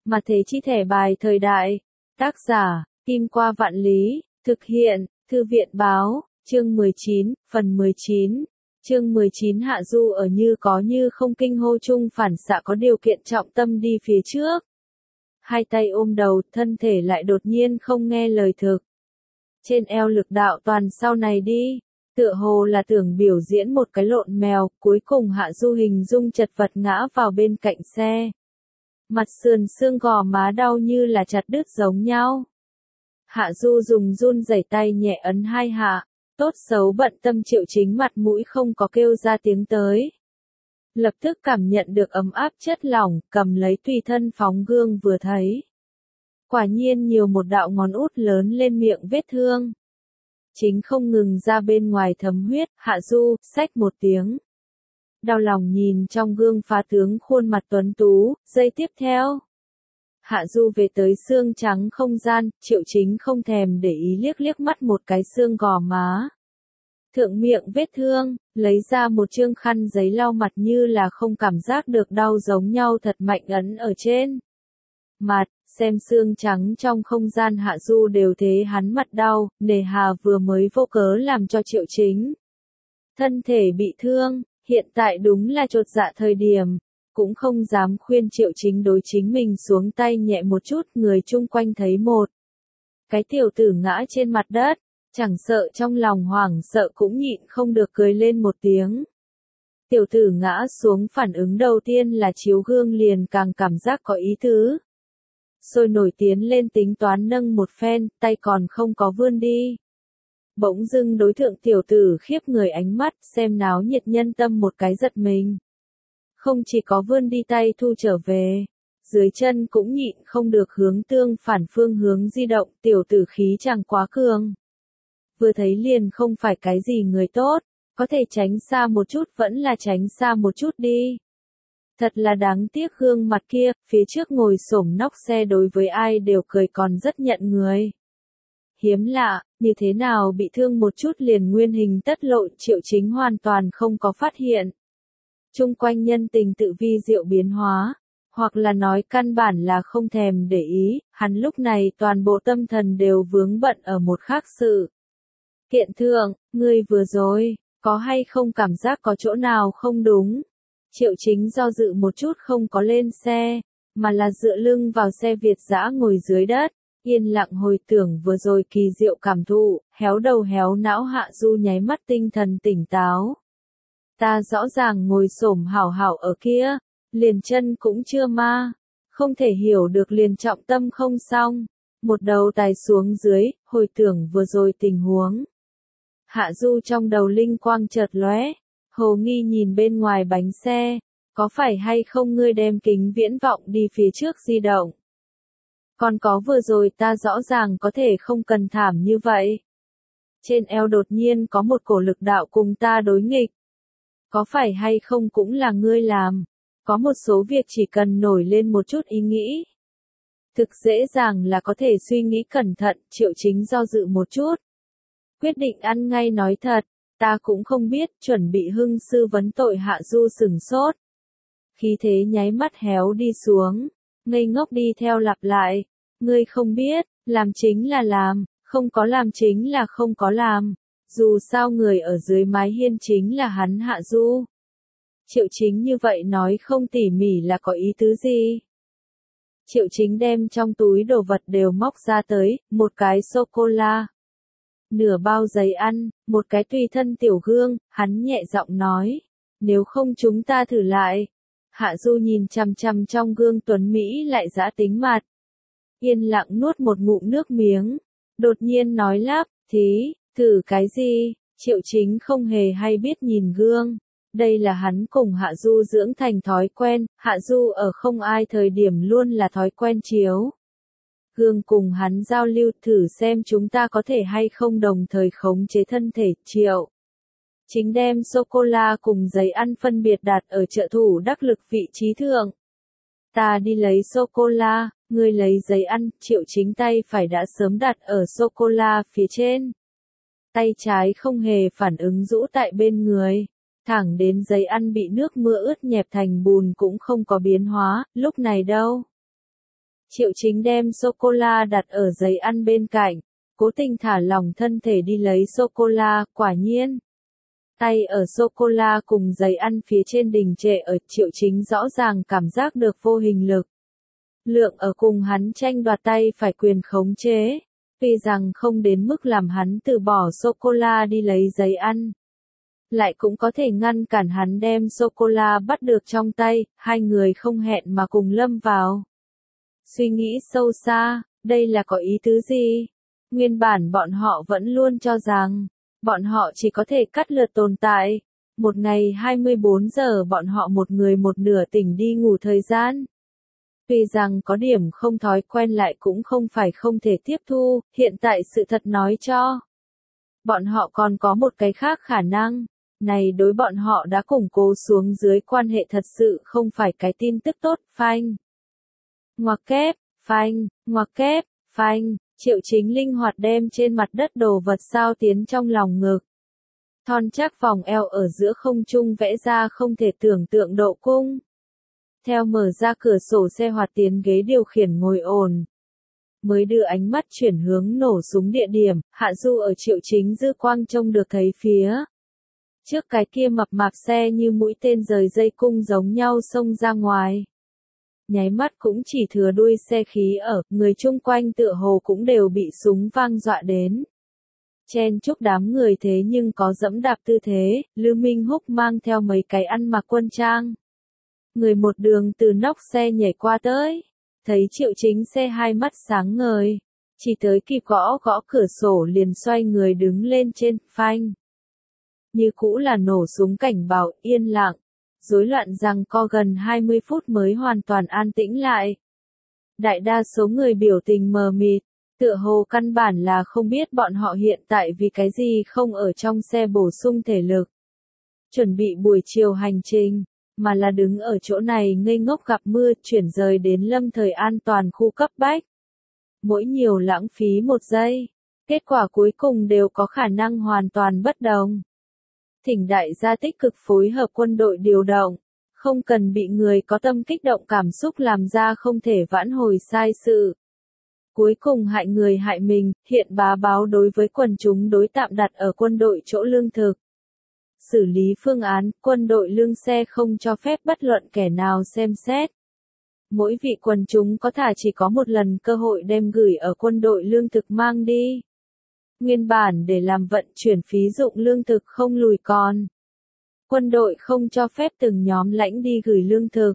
Mà thế chi thẻ bài thời đại. Tác giả, Kim Qua Vạn Lý, thực hiện, Thư viện báo, chương 19, phần 19. Chương 19 Hạ Du ở như có như không kinh hô chung phản xạ có điều kiện trọng tâm đi phía trước. Hai tay ôm đầu, thân thể lại đột nhiên không nghe lời thực. Trên eo lực đạo toàn sau này đi, tựa hồ là tưởng biểu diễn một cái lộn mèo, cuối cùng Hạ Du hình dung chật vật ngã vào bên cạnh xe. Mặt sườn xương gò má đau như là chặt đứt giống nhau. Hạ Du dùng run rẩy tay nhẹ ấn hai hạ, tốt xấu bận tâm Triệu Chính mặt mũi không có kêu ra tiếng tới. Lập tức cảm nhận được ấm áp chất lỏng, cầm lấy tùy thân phóng gương vừa thấy. Quả nhiên nhiều một đạo ngón út lớn lên miệng vết thương. Chính không ngừng ra bên ngoài thấm huyết, Hạ Du, xách một tiếng. Đau lòng nhìn trong gương phá tướng khuôn mặt tuấn tú, giây tiếp theo. Hạ Du về tới xương trắng không gian, Triệu Chính không thèm để ý liếc liếc mắt một cái xương gò má. Thượng miệng vết thương, lấy ra một chương khăn giấy lau mặt như là không cảm giác được đau giống nhau thật mạnh ấn ở trên mặt, xem xương trắng trong không gian Hạ Du đều thế hắn mặt đau, nề hà vừa mới vô cớ làm cho Triệu Chính thân thể bị thương, hiện tại đúng là chột dạ thời điểm, cũng không dám khuyên Triệu Chính đối chính mình xuống tay nhẹ một chút, người chung quanh thấy một cái tiểu tử ngã trên mặt đất, chẳng sợ trong lòng hoảng sợ cũng nhịn không được cười lên một tiếng. Tiểu tử ngã xuống phản ứng đầu tiên là chiếu gương liền càng cảm giác có ý tứ. Sôi nổi tiến lên tính toán nâng một phen, tay còn không có vươn đi. Bỗng dưng đối thượng tiểu tử khiếp người ánh mắt, xem náo nhiệt nhân tâm một cái giật mình. Không chỉ có vươn đi tay thu trở về, dưới chân cũng nhịn không được hướng tương phản phương hướng di động, tiểu tử khí chẳng quá cường. Vừa thấy liền không phải cái gì người tốt, có thể tránh xa một chút vẫn là tránh xa một chút đi. Thật là đáng tiếc gương mặt kia, phía trước ngồi xổm nóc xe đối với ai đều cười còn rất nhận người. Hiếm lạ, như thế nào bị thương một chút liền nguyên hình tất lộ, Triệu Chính hoàn toàn không có phát hiện. Chung quanh nhân tình tự vi diệu biến hóa, hoặc là nói căn bản là không thèm để ý, hắn lúc này toàn bộ tâm thần đều vướng bận ở một khác sự. Kiện thượng, ngươi vừa rồi, có hay không cảm giác có chỗ nào không đúng? Triệu Chính do dự một chút không có lên xe, mà là dựa lưng vào xe Việt dã ngồi dưới đất, yên lặng hồi tưởng vừa rồi kỳ diệu cảm thụ, héo đầu héo não Hạ Du nháy mắt tinh thần tỉnh táo. Ta rõ ràng ngồi xổm hảo hảo ở kia, liền chân cũng chưa ma, không thể hiểu được liền trọng tâm không xong, một đầu tài xuống dưới, hồi tưởng vừa rồi tình huống. Hạ Du trong đầu linh quang chợt lóe, hồ nghi nhìn bên ngoài bánh xe, có phải hay không ngươi đem kính viễn vọng đi phía trước di động? Còn có vừa rồi ta rõ ràng có thể không cần thảm như vậy. Trên eo đột nhiên có một cổ lực đạo cùng ta đối nghịch. Có phải hay không cũng là ngươi làm, có một số việc chỉ cần nổi lên một chút ý nghĩ. Thực dễ dàng là có thể suy nghĩ cẩn thận, Triệu Chính do dự một chút. Quyết định ăn ngay nói thật, ta cũng không biết, chuẩn bị hưng sư vấn tội Hạ Du sửng sốt. Khí thế nháy mắt héo đi xuống, ngây ngốc đi theo lặp lại, ngươi không biết, làm chính là làm, không có làm chính là không có làm, dù sao người ở dưới mái hiên chính là hắn Hạ Du. Triệu Chính như vậy nói không tỉ mỉ là có ý tứ gì? Triệu Chính đem trong túi đồ vật đều móc ra tới, một cái sô-cô-la, nửa bao giấy ăn, một cái tùy thân tiểu gương, hắn nhẹ giọng nói, nếu không chúng ta thử lại. Hạ Du nhìn chằm chằm trong gương tuấn Mỹ lại giã tính mặt. Yên lặng nuốt một ngụm nước miếng, đột nhiên nói lắp, thử cái gì? Triệu Chính không hề hay biết nhìn gương. Đây là hắn cùng Hạ Du dưỡng thành thói quen, Hạ Du ở không ai thời điểm luôn là thói quen chiếu gương cùng hắn giao lưu, thử xem chúng ta có thể hay không đồng thời khống chế thân thể. Triệu Chính đem sô-cô-la cùng giấy ăn phân biệt đặt ở trợ thủ đắc lực vị trí thượng. Ta đi lấy sô-cô-la, ngươi lấy giấy ăn, Triệu Chính tay phải đã sớm đặt ở sô-cô-la phía trên. Tay trái không hề phản ứng rũ tại bên người, thẳng đến giấy ăn bị nước mưa ướt nhẹp thành bùn cũng không có biến hóa, lúc này đâu. Triệu Chính đem sô-cô-la đặt ở giấy ăn bên cạnh, cố tình thả lỏng thân thể đi lấy sô-cô-la, quả nhiên. Tay ở sô-cô-la cùng giấy ăn phía trên đình trệ ở, Triệu Chính rõ ràng cảm giác được vô hình lực. Lượng ở cùng hắn tranh đoạt tay phải quyền khống chế, tuy rằng không đến mức làm hắn từ bỏ sô-cô-la đi lấy giấy ăn. Lại cũng có thể ngăn cản hắn đem sô-cô-la bắt được trong tay, hai người không hẹn mà cùng lâm vào. Suy nghĩ sâu xa, đây là có ý tứ gì? Nguyên bản bọn họ vẫn luôn cho rằng, bọn họ chỉ có thể cắt lượt tồn tại. Một ngày 24 giờ bọn họ một người một nửa tỉnh đi ngủ thời gian. Tuy rằng có điểm không thói quen lại cũng không phải không thể tiếp thu, hiện tại sự thật nói cho. Bọn họ còn có một cái khác khả năng. Này đối bọn họ đã củng cố xuống dưới quan hệ thật sự không phải cái tin tức tốt, phanh. Ngoặc kép, phanh, ngoặc kép, phanh, Triệu Chính linh hoạt đem trên mặt đất đồ vật sao tiến trong lòng ngực. Thon chắc vòng eo ở giữa không trung vẽ ra không thể tưởng tượng độ cung. Theo mở ra cửa sổ xe hoạt tiến ghế điều khiển ngồi ổn. Mới đưa ánh mắt chuyển hướng nổ súng địa điểm, Hạ Du ở Triệu Chính dư quang trông được thấy phía. Trước cái kia mập mạp xe như mũi tên rời dây cung giống nhau xông ra ngoài. Nháy mắt cũng chỉ thừa đuôi xe khí ở, người chung quanh tựa hồ cũng đều bị súng vang dọa đến. Chen chúc đám người thế nhưng có dẫm đạp tư thế, Lưu Minh Húc mang theo mấy cái ăn mặc quân trang. Người một đường từ nóc xe nhảy qua tới, thấy Triệu Chính xe hai mắt sáng ngời, chỉ tới kịp gõ gõ cửa sổ liền xoay người đứng lên trên, phanh. Như cũ là nổ súng cảnh báo, yên lặng, rối loạn rằng co gần 20 phút mới hoàn toàn an tĩnh lại. Đại đa số người biểu tình mờ mịt, tựa hồ căn bản là không biết bọn họ hiện tại vì cái gì không ở trong xe bổ sung thể lực. Chuẩn bị buổi chiều hành trình, mà là đứng ở chỗ này ngây ngốc gặp mưa chuyển rời đến lâm thời an toàn khu cấp bách. Mỗi nhiều lãng phí một giây, kết quả cuối cùng đều có khả năng hoàn toàn bất đồng. Thỉnh đại gia tích cực phối hợp quân đội điều động, không cần bị người có tâm kích động cảm xúc làm ra không thể vãn hồi sai sự. Cuối cùng hại người hại mình, hiện bá báo đối với quần chúng đối tạm đặt ở quân đội chỗ lương thực. Xử lý phương án, quân đội lương xe không cho phép bất luận kẻ nào xem xét. Mỗi vị quần chúng có thà chỉ có một lần cơ hội đem gửi ở quân đội lương thực mang đi. Nguyên bản để làm vận chuyển phí dụng lương thực không lùi còn. Quân đội không cho phép từng nhóm lãnh đi gửi lương thực.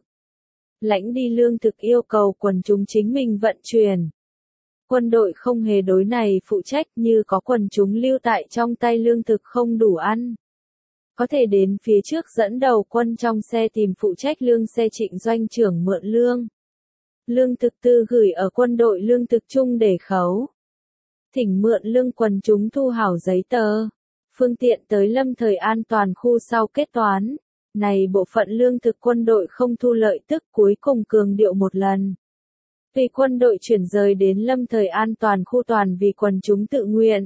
Lãnh đi lương thực yêu cầu quần chúng chính mình vận chuyển. Quân đội không hề đối này phụ trách như có quần chúng lưu tại trong tay lương thực không đủ ăn. Có thể đến phía trước dẫn đầu quân trong xe tìm phụ trách lương xe Trịnh doanh trưởng mượn lương. Lương thực tư gửi ở quân đội lương thực chung để khấu. Thỉnh mượn lương quần chúng thu hảo giấy tờ. Phương tiện tới lâm thời an toàn khu sau kết toán. Này bộ phận lương thực quân đội không thu lợi tức cuối cùng cường điệu một lần. Vì quân đội chuyển rời đến lâm thời an toàn khu toàn vì quần chúng tự nguyện.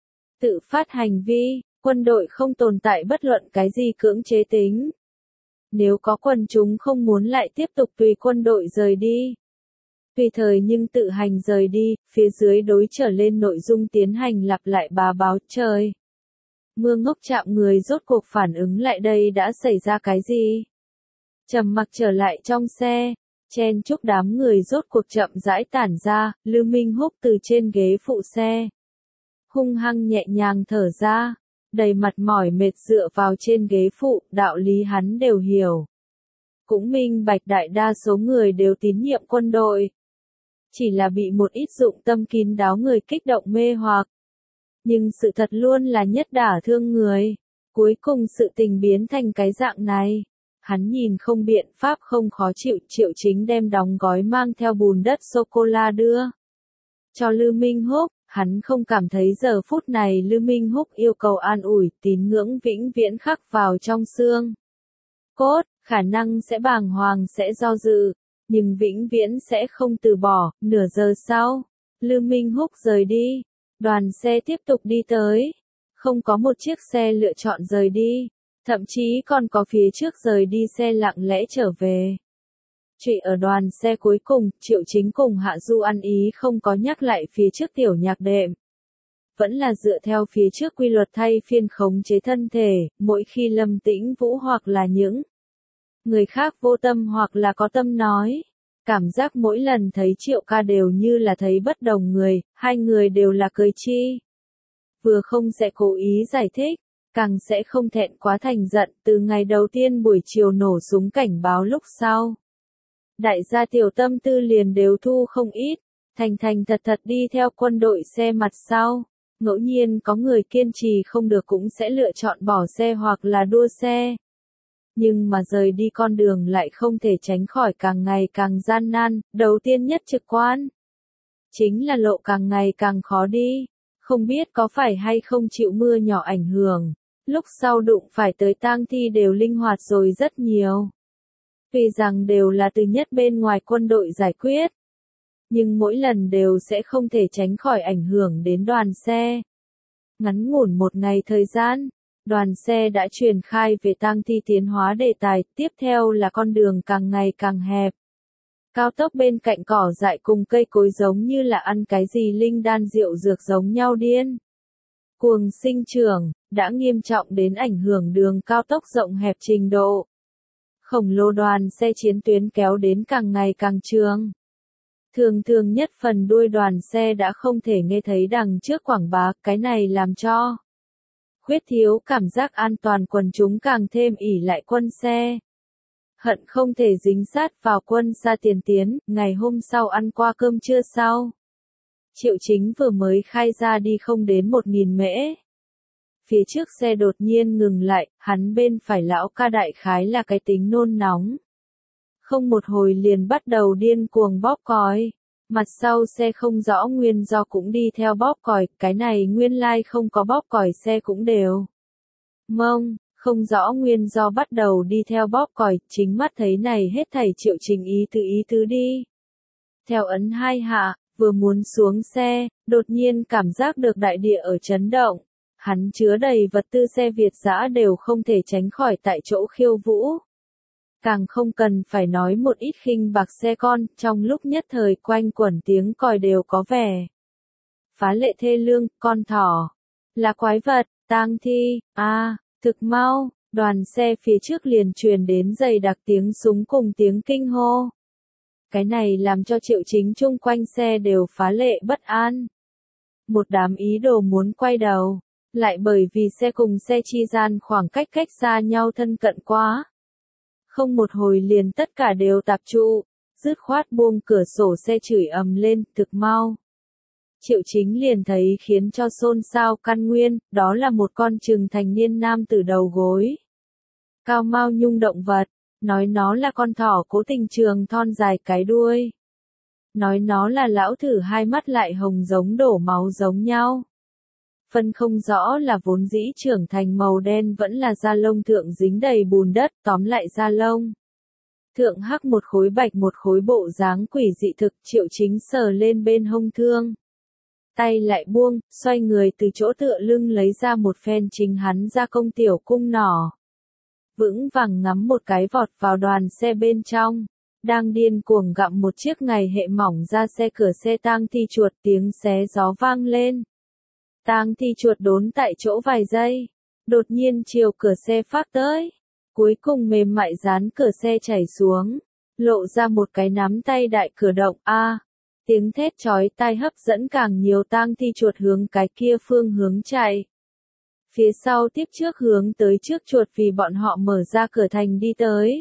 Tự phát hành vi, quân đội không tồn tại bất luận cái gì cưỡng chế tính. Nếu có quần chúng không muốn lại tiếp tục tùy quân đội rời đi. Tùy thời nhưng tự hành rời đi, phía dưới đối trở lên nội dung tiến hành lặp lại bá báo trời. Mưa ngốc chạm người rốt cuộc phản ứng lại đây đã xảy ra cái gì? Trầm mặc trở lại trong xe, chen chúc đám người rốt cuộc chậm rãi tản ra, Lưu Minh Húc từ trên ghế phụ xe. Hung hăng nhẹ nhàng thở ra, đầy mặt mỏi mệt dựa vào trên ghế phụ, đạo lý hắn đều hiểu. Cũng minh bạch đại đa số người đều tín nhiệm quân đội. Chỉ là bị một ít dụng tâm kín đáo người kích động mê hoặc. Nhưng sự thật luôn là nhất đả thương người. Cuối cùng sự tình biến thành cái dạng này. Hắn nhìn không biện pháp không khó chịu, Triệu Chính đem đóng gói mang theo bùn đất sô-cô-la đưa. Cho Lưu Minh Húc, hắn không cảm thấy giờ phút này Lưu Minh Húc yêu cầu an ủi, tín ngưỡng vĩnh viễn khắc vào trong xương. Cốt, khả năng sẽ bàng hoàng sẽ do dự, nhưng vĩnh viễn sẽ không từ bỏ. Nửa giờ sau, Lưu Minh Húc rời đi, đoàn xe tiếp tục đi tới. Không có một chiếc xe lựa chọn rời đi, thậm chí còn có phía trước rời đi xe lặng lẽ trở về. Trụy ở đoàn xe cuối cùng, Triệu Chính cùng Hạ Du ăn ý không có nhắc lại phía trước tiểu nhạc đệm. Vẫn là dựa theo phía trước quy luật thay phiên khống chế thân thể, mỗi khi Lâm Tĩnh Vũ hoặc là những người khác vô tâm hoặc là có tâm nói. Cảm giác mỗi lần thấy Triệu ca đều như là thấy bất đồng người, hai người đều là cười chi. Vừa không sẽ cố ý giải thích, càng sẽ không thẹn quá thành giận từ ngày đầu tiên buổi chiều nổ súng cảnh báo lúc sau. Đại gia tiểu tâm tư liền đều thu không ít, thành thành thật thật đi theo quân đội xe mặt sau. Ngẫu nhiên có người kiên trì không được cũng sẽ lựa chọn bỏ xe hoặc là đua xe. Nhưng mà rời đi con đường lại không thể tránh khỏi càng ngày càng gian nan, đầu tiên nhất trực quan. Chính là lộ càng ngày càng khó đi, không biết có phải hay không chịu mưa nhỏ ảnh hưởng, lúc sau đụng phải tới tang thi đều linh hoạt rồi rất nhiều. Vì rằng đều là từ nhất bên ngoài quân đội giải quyết. Nhưng mỗi lần đều sẽ không thể tránh khỏi ảnh hưởng đến đoàn xe. Ngắn ngủn một ngày thời gian, đoàn xe đã truyền khai về tang thi tiến hóa đề tài, tiếp theo là con đường càng ngày càng hẹp. Cao tốc bên cạnh cỏ dại cùng cây cối giống như là ăn cái gì linh đan rượu dược giống nhau điên. Cuồng sinh trưởng, đã nghiêm trọng đến ảnh hưởng đường cao tốc rộng hẹp trình độ. Khổng lồ đoàn xe chiến tuyến kéo đến càng ngày càng trường. Thường nhất phần đuôi đoàn xe đã không thể nghe thấy đằng trước quảng bá, cái này làm cho khuyết thiếu cảm giác an toàn quần chúng càng thêm ỷ lại quân xe. Hận không thể dính sát vào quân xa tiền tiến, ngày hôm sau ăn qua cơm trưa sau. Triệu Chính vừa mới khai ra đi không đến 1000 mễ. Phía trước xe đột nhiên ngừng lại, hắn bên phải lão ca đại khái là cái tính nôn nóng. Không một hồi liền bắt đầu điên cuồng bóp còi. Mặt sau xe không rõ nguyên do cũng đi theo bóp còi, cái này nguyên lai không có bóp còi xe cũng đều. Mông, không rõ nguyên do bắt đầu đi theo bóp còi, chính mắt thấy này hết thảy Triệu Chính ý tứ đi. Theo ấn 2 hạ, vừa muốn xuống xe, đột nhiên cảm giác được đại địa ở chấn động. Hắn chứa đầy vật tư xe Việt dã đều không thể tránh khỏi tại chỗ khiêu vũ. Càng không cần phải nói một ít khinh bạc xe con, trong lúc nhất thời quanh quẩn tiếng còi đều có vẻ phá lệ thê lương, con thỏ, là quái vật, tang thi, thực mau, đoàn xe phía trước liền truyền đến dày đặc tiếng súng cùng tiếng kinh hô. Cái này làm cho Triệu Chính chung quanh xe đều phá lệ bất an. Một đám ý đồ muốn quay đầu, lại bởi vì xe cùng xe chi gian khoảng cách xa nhau thân cận quá. Không một hồi liền tất cả đều tạp trụ, dứt khoát buông cửa sổ xe chửi ầm lên, thực mau. Triệu Chính liền thấy khiến cho xôn xao căn nguyên, đó là một con chừng thành niên nam tử đầu gối. Cao mao nhung động vật, nói nó là con thỏ cố tình trường thon dài cái đuôi. Nói nó là lão thử hai mắt lại hồng giống đổ máu giống nhau. Phân không rõ là vốn dĩ trưởng thành màu đen vẫn là da lông thượng dính đầy bùn đất, tóm lại da lông. Thượng hắc một khối bạch một khối bộ dáng quỷ dị thực, Triệu Chính sờ lên bên hông thương. Tay lại buông, xoay người từ chỗ tựa lưng lấy ra một phen chính hắn ra công tiểu cung nỏ. Vững vàng ngắm một cái vọt vào đoàn xe bên trong. Đang điên cuồng gặm một chiếc ngày hệ mỏng ra xe cửa xe tang thi chuột, tiếng xé gió vang lên. Tang thi chuột đốn tại chỗ vài giây, đột nhiên chiều cửa xe phát tới, cuối cùng mềm mại dán cửa xe chảy xuống, lộ ra một cái nắm tay đại cửa động, tiếng thét chói tai hấp dẫn càng nhiều tang thi chuột hướng cái kia phương hướng chạy. Phía sau tiếp trước hướng tới trước chuột vì bọn họ mở ra cửa thành đi tới.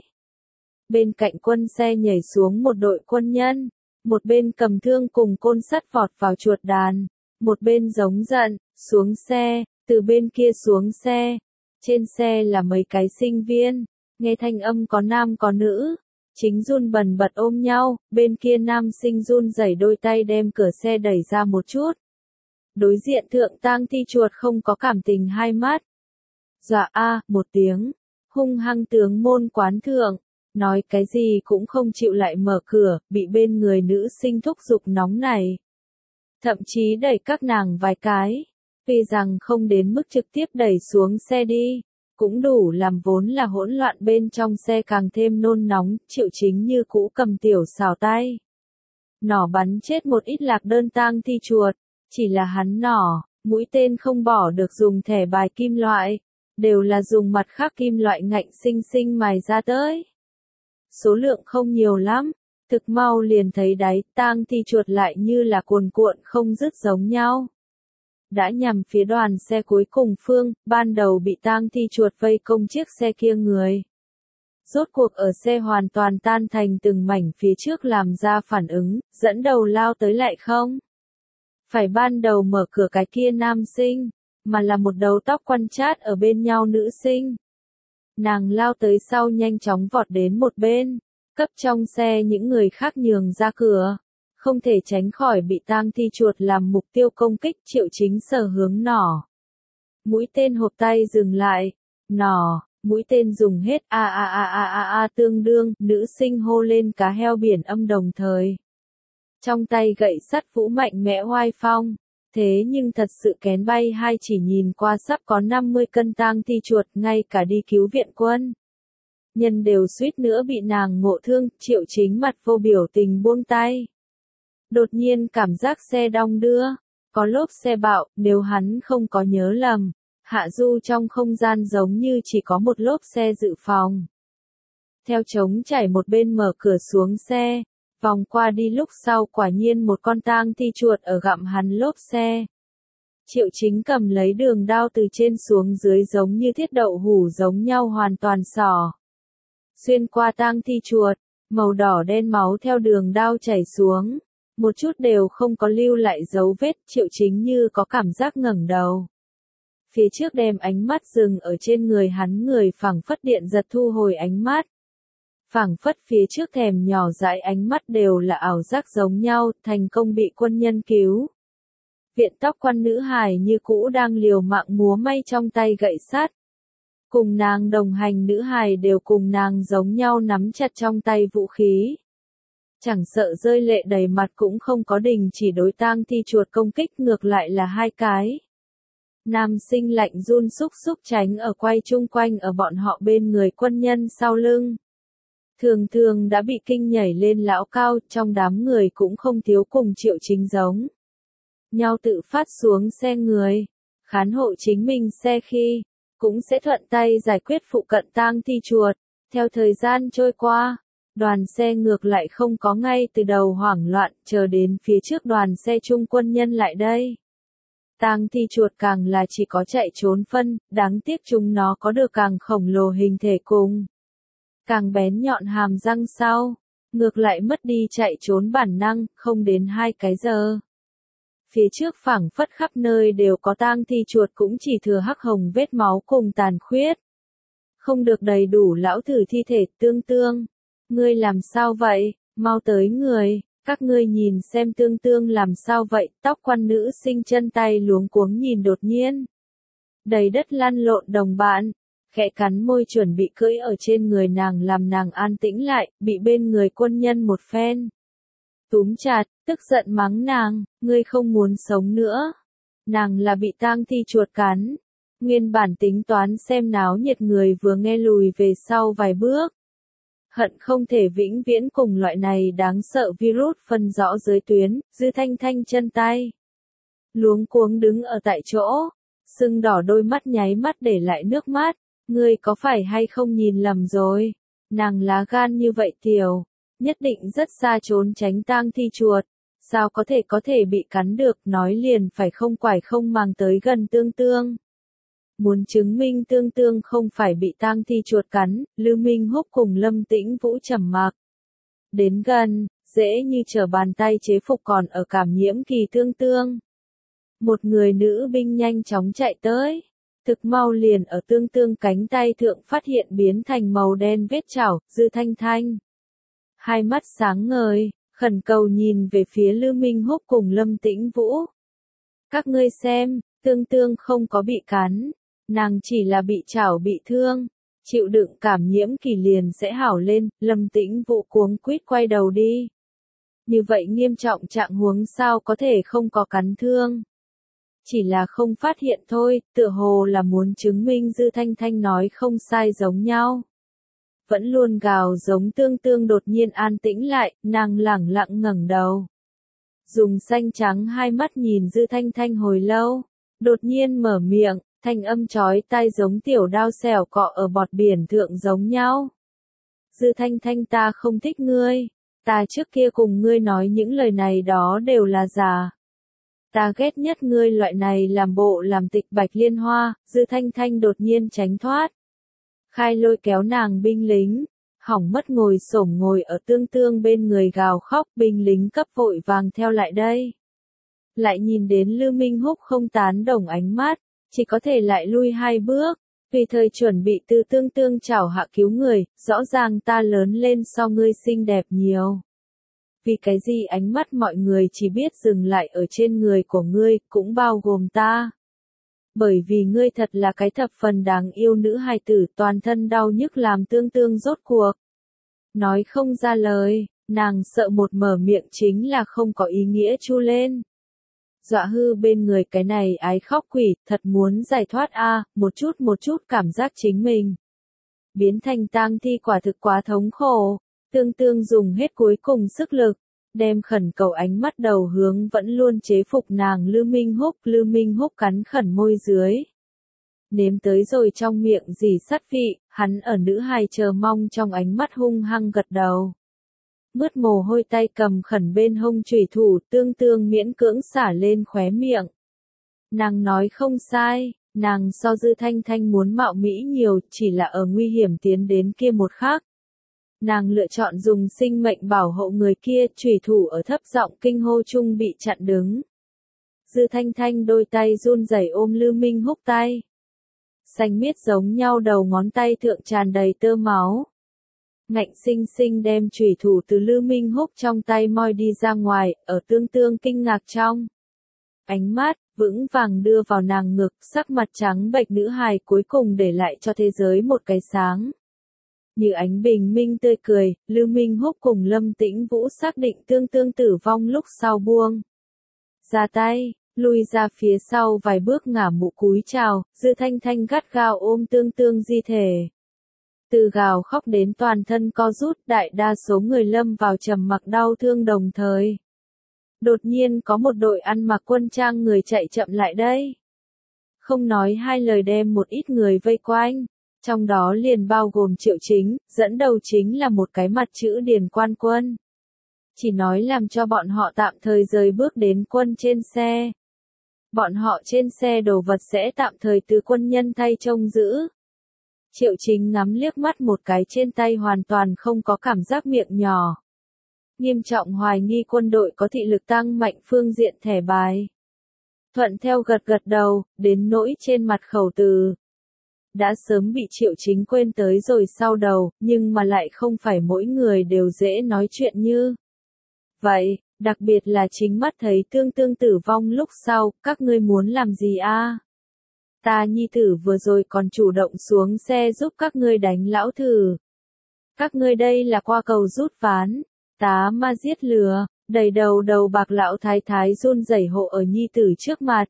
Bên cạnh quân xe nhảy xuống một đội quân nhân, một bên cầm thương cùng côn sắt vọt vào chuột đàn. Một bên giống giận, xuống xe, từ bên kia xuống xe. Trên xe là mấy cái sinh viên, nghe thanh âm có nam có nữ. Chính run bần bật ôm nhau, bên kia nam sinh run rẩy đôi tay đem cửa xe đẩy ra một chút. Đối diện thượng tang thi chuột không có cảm tình hai mắt. Dọa một tiếng, hung hăng tướng môn quán thượng, nói cái gì cũng không chịu lại mở cửa, bị bên người nữ sinh thúc giục nóng này. Thậm chí đẩy các nàng vài cái, vì rằng không đến mức trực tiếp đẩy xuống xe đi, cũng đủ làm vốn là hỗn loạn bên trong xe càng thêm nôn nóng, Triệu Chính như cũ cầm tiểu xào tay. Nỏ bắn chết một ít lạc đơn tang thi chuột, chỉ là hắn nỏ, mũi tên không bỏ được dùng thẻ bài kim loại, đều là dùng mặt khác kim loại ngạnh xinh xinh mài ra tới. Số lượng không nhiều lắm, thực mau liền thấy đáy, tang thi chuột lại như là cuồn cuộn không dứt giống nhau. Đã nhằm phía đoàn xe cuối cùng phương, ban đầu bị tang thi chuột vây công chiếc xe kia người. Rốt cuộc ở xe hoàn toàn tan thành từng mảnh phía trước làm ra phản ứng, dẫn đầu lao tới lại không. Phải ban đầu mở cửa cái kia nam sinh, mà là một đầu tóc quăn chát ở bên nhau nữ sinh. Nàng lao tới sau nhanh chóng vọt đến một bên, cấp trong xe những người khác nhường ra cửa. Không thể tránh khỏi bị tang thi chuột làm mục tiêu công kích, Triệu Chính sở hướng nỏ. Mũi tên hộp tay dừng lại, nỏ, mũi tên dùng hết tương đương, nữ sinh hô lên cá heo biển âm đồng thời. Trong tay gậy sắt vũ mạnh mẽ oai phong, thế nhưng thật sự kén bay hai chỉ nhìn qua sắp có 50 cân tang thi chuột ngay cả đi cứu viện quân. Nhân đều suýt nữa bị nàng ngộ thương, Triệu Chính mặt vô biểu tình buông tay. Đột nhiên cảm giác xe đong đưa, có lốp xe bạo, nếu hắn không có nhớ lầm, hạ du trong không gian giống như chỉ có một lốp xe dự phòng. Theo trống chảy một bên mở cửa xuống xe, vòng qua đi lúc sau quả nhiên một con tang thi chuột ở gặm hắn lốp xe. Triệu Chính cầm lấy đường đao từ trên xuống dưới giống như thiết đậu hủ giống nhau hoàn toàn xỏ. Xuyên qua tang thi chuột, màu đỏ đen máu theo đường đao chảy xuống. Một chút đều không có lưu lại dấu vết, Triệu Chính như có cảm giác ngẩng đầu. Phía trước đem ánh mắt dừng ở trên người hắn, người phảng phất điện giật thu hồi ánh mắt. Phảng phất phía trước thèm nhỏ dãi ánh mắt đều là ảo giác giống nhau, thành công bị quân nhân cứu. Viện tóc quan nữ hài như cũ đang liều mạng múa may trong tay gậy sắt. Cùng nàng đồng hành nữ hài đều cùng nàng giống nhau nắm chặt trong tay vũ khí. Chẳng sợ rơi lệ đầy mặt cũng không có đình chỉ đối tang thi chuột công kích, ngược lại là hai cái. Nam sinh lạnh run xúc xúc tránh ở quay chung quanh ở bọn họ bên người quân nhân sau lưng. Thường thường đã bị kinh nhảy lên lão cao, trong đám người cũng không thiếu cùng Triệu Chính giống nhau tự phát xuống xe người, khán hộ chính mình xe khi, cũng sẽ thuận tay giải quyết phụ cận tang thi chuột. Theo thời gian trôi qua, đoàn xe ngược lại không có ngay từ đầu hoảng loạn, chờ đến phía trước đoàn xe trung quân nhân lại đây. Tang thi chuột càng là chỉ có chạy trốn phân, đáng tiếc chúng nó có được càng khổng lồ hình thể cùng càng bén nhọn hàm răng sau, ngược lại mất đi chạy trốn bản năng, không đến 2 cái giờ. Phía trước phảng phất khắp nơi đều có tang thi chuột, cũng chỉ thừa hắc hồng vết máu cùng tàn khuyết. Không được đầy đủ lão thử thi thể. Tương Tương, ngươi làm sao vậy, mau tới người, các ngươi nhìn xem Tương Tương làm sao vậy. Tóc quan nữ sinh chân tay luống cuống nhìn đột nhiên đầy đất lăn lộn đồng bạn, khẽ cắn môi chuẩn bị cưỡi ở trên người nàng làm nàng an tĩnh lại, bị bên người quân nhân một phen túm chặt, tức giận mắng nàng, ngươi không muốn sống nữa. Nàng là bị tang thi chuột cắn. Nguyên bản tính toán xem náo nhiệt người vừa nghe lùi về sau vài bước. Hận không thể vĩnh viễn cùng loại này đáng sợ virus phân rõ giới tuyến, Dư Thanh Thanh chân tay luống cuống đứng ở tại chỗ, sưng đỏ đôi mắt nháy mắt để lại nước mắt. Ngươi có phải hay không nhìn lầm rồi? Nàng lá gan như vậy tiểu, nhất định rất xa trốn tránh tang thi chuột, sao có thể bị cắn được, nói liền phải không quải không màng tới gần Tương Tương. Muốn chứng minh Tương Tương không phải bị tang thi chuột cắn, Lưu Minh Húc cùng Lâm Tĩnh Vũ trầm mặc. Đến gần, dễ như trở bàn tay chế phục còn ở cảm nhiễm kỳ Tương Tương. Một người nữ binh nhanh chóng chạy tới. Thực mau liền ở Tương Tương cánh tay thượng phát hiện biến thành màu đen vết chảo. Dư Thanh Thanh hai mắt sáng ngời, khẩn cầu nhìn về phía Lưu Minh Húc cùng Lâm Tĩnh Vũ. Các ngươi xem, Tương Tương không có bị cắn, nàng chỉ là bị chảo bị thương, chịu đựng cảm nhiễm kỳ liền sẽ hảo lên. Lâm Tĩnh Vũ cuống quýt quay đầu đi. Như vậy nghiêm trọng trạng huống sao có thể không có cắn thương? chỉ là không phát hiện thôi, tựa hồ là muốn chứng minh Dư Thanh Thanh nói không sai giống nhau. Vẫn luôn gào giống Tương Tương đột nhiên an tĩnh lại, nàng lẳng lặng ngẩng đầu. Dùng xanh trắng hai mắt nhìn Dư Thanh Thanh hồi lâu, đột nhiên mở miệng, thanh âm chói tai giống tiểu đao xẻo cọ ở bọt biển thượng giống nhau. Dư Thanh Thanh, ta không thích ngươi, ta trước kia cùng ngươi nói những lời này đó đều là giả. Ta ghét nhất ngươi loại này làm bộ làm tịch Bạch Liên Hoa. Dư Thanh Thanh đột nhiên tránh thoát. Khai lôi kéo nàng binh lính, hỏng mất ngồi xổm ngồi ở Tương Tương bên người gào khóc, binh lính cấp vội vàng theo lại đây. Lại nhìn đến Lưu Minh Húc không tán đồng ánh mắt, chỉ có thể lại lui hai bước, tùy thời chuẩn bị từ Tương Tương chảo hạ cứu người, rõ ràng ta lớn lên so ngươi xinh đẹp nhiều. Vì cái gì ánh mắt mọi người chỉ biết dừng lại ở trên người của ngươi, cũng bao gồm ta. Bởi vì ngươi thật là cái thập phần đáng yêu nữ hài tử, toàn thân đau nhức làm Tương Tương rốt cuộc. Nói không ra lời, nàng sợ một mở miệng chính là không có ý nghĩa chu lên. Dọa hư bên người cái này ái khóc quỷ, thật muốn giải thoát a, một chút cảm giác chính mình. Biến thành tang thi quả thực quá thống khổ. Tương Tương dùng hết cuối cùng sức lực, đem khẩn cầu ánh mắt đầu hướng vẫn luôn chế phục nàng Lưu Minh Húc cắn khẩn môi dưới. Nếm tới rồi trong miệng dì sắt vị, hắn ở nữ hài chờ mong trong ánh mắt hung hăng gật đầu. Mướt mồ hôi tay cầm khẩn bên hông chủy thủ, Tương Tương miễn cưỡng xả lên khóe miệng. Nàng nói không sai, nàng so Dư Thanh Thanh muốn mạo mỹ nhiều, chỉ là ở nguy hiểm tiến đến kia một khắc. Nàng lựa chọn dùng sinh mệnh bảo hộ người kia, chủy thủ ở thấp giọng kinh hô chung bị chặn đứng. Dư Thanh Thanh đôi tay run rẩy ôm Lưu Minh Húc tay. Xanh miết giống nhau đầu ngón tay thượng tràn đầy tơ máu. Ngạnh sinh sinh đem chủy thủ từ Lưu Minh Húc trong tay moi đi ra ngoài, ở Tương Tương kinh ngạc trong. Ánh mắt, vững vàng đưa vào nàng ngực, sắc mặt trắng bệch nữ hài cuối cùng để lại cho thế giới một cái sáng. Như ánh bình minh tươi cười, Lưu Minh Húc cùng Lâm Tĩnh Vũ xác định Tương Tương tử vong lúc sau buông ra tay, lui ra phía sau vài bước ngả mũ cúi chào, Dư Thanh Thanh gắt gao ôm Tương Tương di thể. Từ gào khóc đến toàn thân co rút, đại đa số người lâm vào trầm mặc đau thương đồng thời. Đột nhiên có một đội ăn mặc quân trang người chạy chậm lại đây. Không nói hai lời đem một ít người vây quanh. Trong đó liền bao gồm Triệu Chính, dẫn đầu chính là một cái mặt chữ Điền Quan Quân. Chỉ nói làm cho bọn họ tạm thời rời bước đến quân trên xe. Bọn họ trên xe đồ vật sẽ tạm thời từ quân nhân thay trông giữ. Triệu Chính ngắm liếc mắt một cái trên tay hoàn toàn không có cảm giác miệng nhỏ. Nghiêm trọng hoài nghi quân đội có thị lực tăng mạnh phương diện thẻ bài. Thuận theo gật gật đầu, đến nỗi trên mặt khẩu từ. Đã sớm bị Triệu Chính quên tới rồi sau đầu, nhưng mà lại không phải mỗi người đều dễ nói chuyện như vậy, đặc biệt là chính mắt thấy Tương Tương tử vong lúc sau, các ngươi muốn làm gì a? Ta nhi tử vừa rồi còn chủ động xuống xe giúp các ngươi đánh lão thử. Các ngươi đây là qua cầu rút ván, tá ma giết lừa, đầy đầu bạc lão thái thái run rẩy hộ ở nhi tử trước mặt.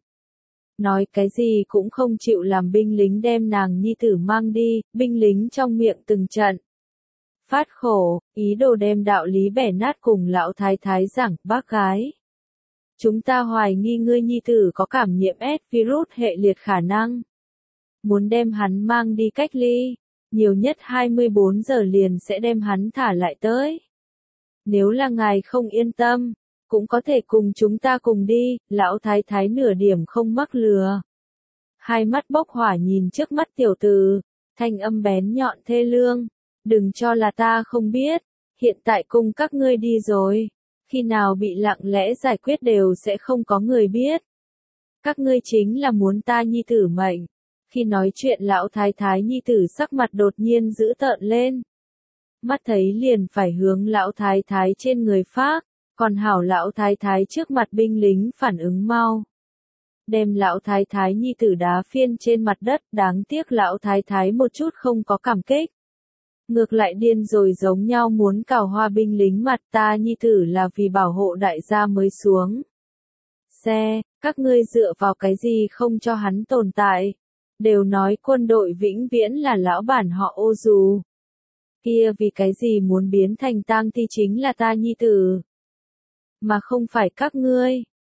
Nói cái gì cũng không chịu làm binh lính đem nàng nhi tử mang đi, binh lính trong miệng từng trận. Phát khổ, ý đồ đem đạo lý bẻ nát cùng lão thái thái giảng, bác gái. Chúng ta hoài nghi ngươi nhi tử có cảm nhiễm S virus hệ liệt khả năng. Muốn đem hắn mang đi cách ly, nhiều nhất 24 giờ liền sẽ đem hắn thả lại tới. Nếu là ngài không yên tâm, cũng có thể cùng chúng ta cùng đi, lão thái thái nửa điểm không mắc lừa. Hai mắt bốc hỏa nhìn trước mắt tiểu tử, thanh âm bén nhọn thê lương, đừng cho là ta không biết, hiện tại cùng các ngươi đi rồi, khi nào bị lặng lẽ giải quyết đều sẽ không có người biết. Các ngươi chính là muốn ta nhi tử mệnh. Khi nói chuyện lão thái thái nhi tử sắc mặt đột nhiên dữ tợn lên. Mắt thấy liền phải hướng lão thái thái trên người phác. Còn hảo lão thái thái trước mặt binh lính phản ứng mau. Đem lão thái thái nhi tử đá phiên trên mặt đất, đáng tiếc lão thái thái một chút không có cảm kích. Ngược lại điên rồi giống nhau muốn cào hoa binh lính mặt, ta nhi tử là vì bảo hộ đại gia mới xuống xe, các ngươi dựa vào cái gì không cho hắn tồn tại. Đều nói quân đội vĩnh viễn là lão bản họ Ô Dù. Kia vì cái gì muốn biến thành tang thi chính là ta nhi tử. Mà không phải các ngươi.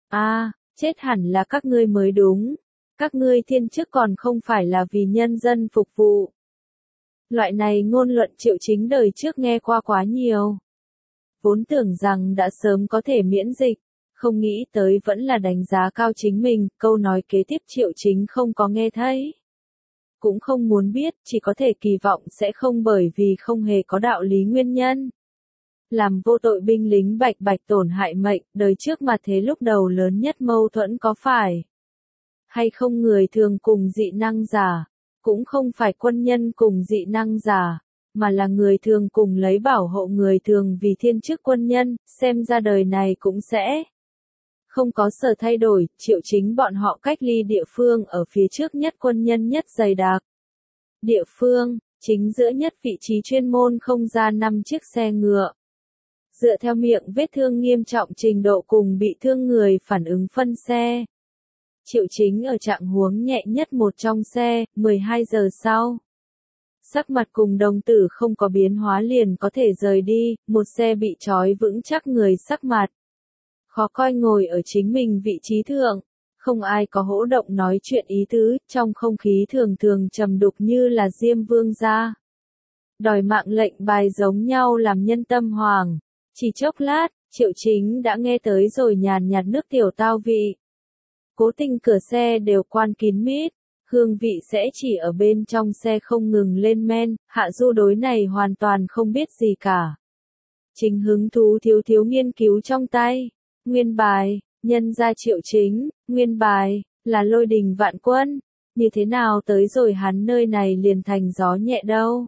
Chết hẳn là các ngươi mới đúng. Các ngươi thiên chức còn không phải là vì nhân dân phục vụ. Loại này ngôn luận Triệu Chính đời trước nghe qua quá nhiều. Vốn tưởng rằng đã sớm có thể miễn dịch, không nghĩ tới vẫn là đánh giá cao chính mình, câu nói kế tiếp Triệu Chính không có nghe thấy. Cũng không muốn biết, chỉ có thể kỳ vọng sẽ không bởi vì không hề có đạo lý nguyên nhân. Làm vô tội binh lính bạch bạch tổn hại mệnh, đời trước mà thế lúc đầu lớn nhất mâu thuẫn có phải hay không người thường cùng dị năng giả, cũng không phải quân nhân cùng dị năng giả, mà là người thường cùng lấy bảo hộ người thường vì thiên chức quân nhân, xem ra đời này cũng sẽ không có sở thay đổi. Triệu Chính bọn họ cách ly địa phương ở phía trước nhất quân nhân nhất dày đặc. Địa phương, chính giữa nhất vị trí chuyên môn không ra 5 chiếc xe ngựa. Dựa theo miệng vết thương nghiêm trọng trình độ cùng bị thương người phản ứng phân xe. Triệu Chính ở trạng huống nhẹ nhất một trong xe, 12 giờ sau. Sắc mặt cùng đồng tử không có biến hóa liền có thể rời đi, một xe bị trói vững chắc người sắc mặt. Khó coi ngồi ở chính mình vị trí thượng, không ai có hỗ động nói chuyện ý tứ, trong không khí thường thường trầm đục như là Diêm Vương gia. Đòi mạng lệnh bài giống nhau làm nhân tâm hoàng. Chỉ chốc lát, Triệu Chính đã nghe tới rồi nhàn nhạt nước tiểu tao vị. Cố tình cửa xe đều quan kín mít, hương vị sẽ chỉ ở bên trong xe không ngừng lên men, Hạ Du đối này hoàn toàn không biết gì cả. Chính hứng thú thiếu nghiên cứu trong tay. Nguyên bài, nhân ra Triệu Chính, nguyên bài, là Lôi Đình Vạn Quân. Như thế nào tới rồi hắn nơi này liền thành gió nhẹ đâu?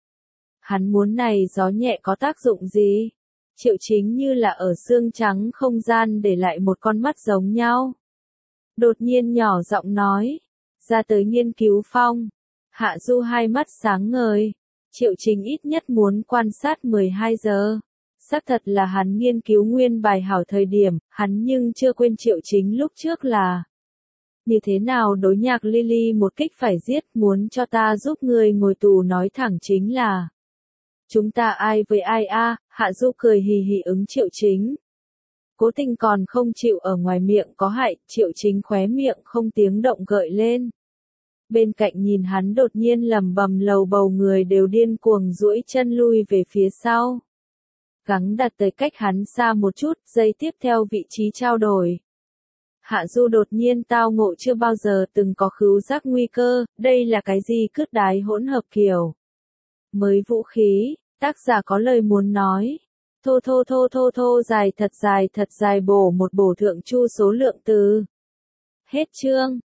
Hắn muốn này gió nhẹ có tác dụng gì? Triệu Chính như là ở xương trắng không gian để lại một con mắt giống nhau. Đột nhiên nhỏ giọng nói, ra tới nghiên cứu phong. Hạ Du hai mắt sáng ngời. Triệu Chính ít nhất muốn quan sát 12 giờ. Xác thật là hắn nghiên cứu nguyên bài hảo thời điểm, hắn nhưng chưa quên Triệu Chính lúc trước là như thế nào đối Nhạc Lily một kích phải giết, muốn cho ta giúp người ngồi tù nói thẳng chính là chúng ta ai với ai a? Hạ Du cười hì hì ứng Triệu Chính. Cố Tình còn không chịu ở ngoài miệng có hại, Triệu Chính khóe miệng không tiếng động gợi lên. Bên cạnh nhìn hắn đột nhiên lầm bầm lầu bầu người đều điên cuồng duỗi chân lui về phía sau. Gắng đặt tới cách hắn xa một chút, giây tiếp theo vị trí trao đổi. Hạ Du đột nhiên tao ngộ chưa bao giờ từng có khứu giác nguy cơ, đây là cái gì cướp đái hỗn hợp kiểu. Mới vũ khí, tác giả có lời muốn nói. Thô dài thật dài bổ một bổ thượng chu số lượng từ. Hết chương.